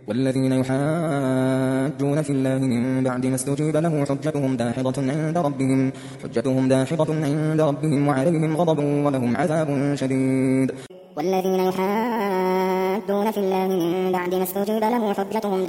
والذين يحاجون في الله من بعد ما استجيب له حجتهم داحضة عند ربهم وعليهم غضب ولهم عذاب شديد. والذين يحاجون في الله من بعد ما استجيب له حجتهم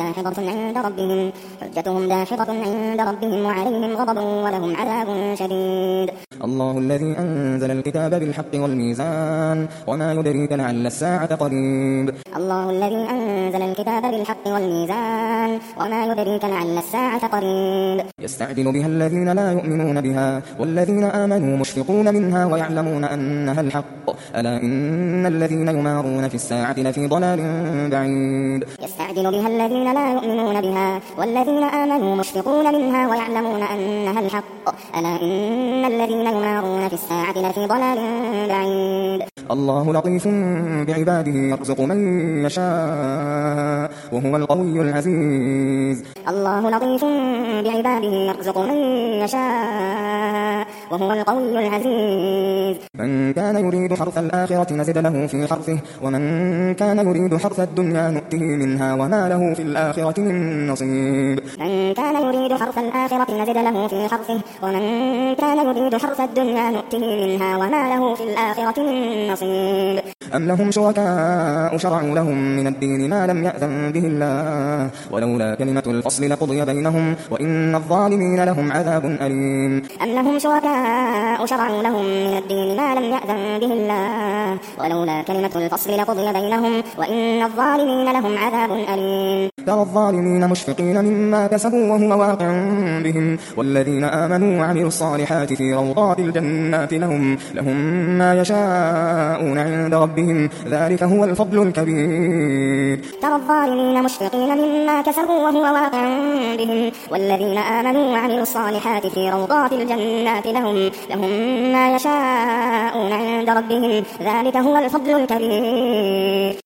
داحضة عند ربهم وعليهم غضب ولهم عذاب شديد. الله الذي أنزل الكتاب بالحق والميزان وما يدريك لعل الساعة قريب. الله الذي أنزل الكتاب بالحق والميزان وما يدريك لعل الساعة قريب. يستعجل بها الذين لا يؤمنون بها والذين آمنوا مشفقون منها ويعلمون أنها الحق ألا إن الذين يمارون في الساعة لفي ضلال بعيد. يستعجل بها الذين لا يؤمنون بها والذين آمنوا مشفقون منها ويعلمون أنها الحق ألا إن الذين يمارون في الساعة لفي ضلال بعيد. الله لطيف بعباده يرزق من يشاء وهو القوي العزيز. الله لطيف بعباده يرزق من يشاء وهو القوي العزيز. من كان يريد حرث الآخرة نزد له في حرثه ومن كان يريد حرث الدنيا نؤته منها وما له في الآخرة من نصيب. من كان يريد حرث الآخرة نزد له في حرثه ومن كان يريد حرث الدنيا نؤته منها وما له في الآخرة من نصيب. أم لهم شركاء شرعوا لهم من الدين ما لم يأذن به الله ولولا كلمة الفصل لقضي بينهم وإن الظالمين لهم عذاب أليم. أم لهم شركاء شرعوا لهم من الدين ما لم يأذن به الله ولولا كلمة الفصل لقضي بينهم وإن الظالمين لهم عذاب أليم. ترى الظالمين مشفقين مما كسبوا وهو واقع بهم والذين آمنوا وعملوا الصالحات في روضات الجنات لهم ما يشاءون عند ربهم ذلك هو الفضل الكبير. ترى الظالمين مشفقين مما كسبوا وهو واقع بهم والذين آمنوا وعملوا الصالحات في روضات الجنات لهم ما يشاءون عند ربهم ذلك هو الفضل الكبير.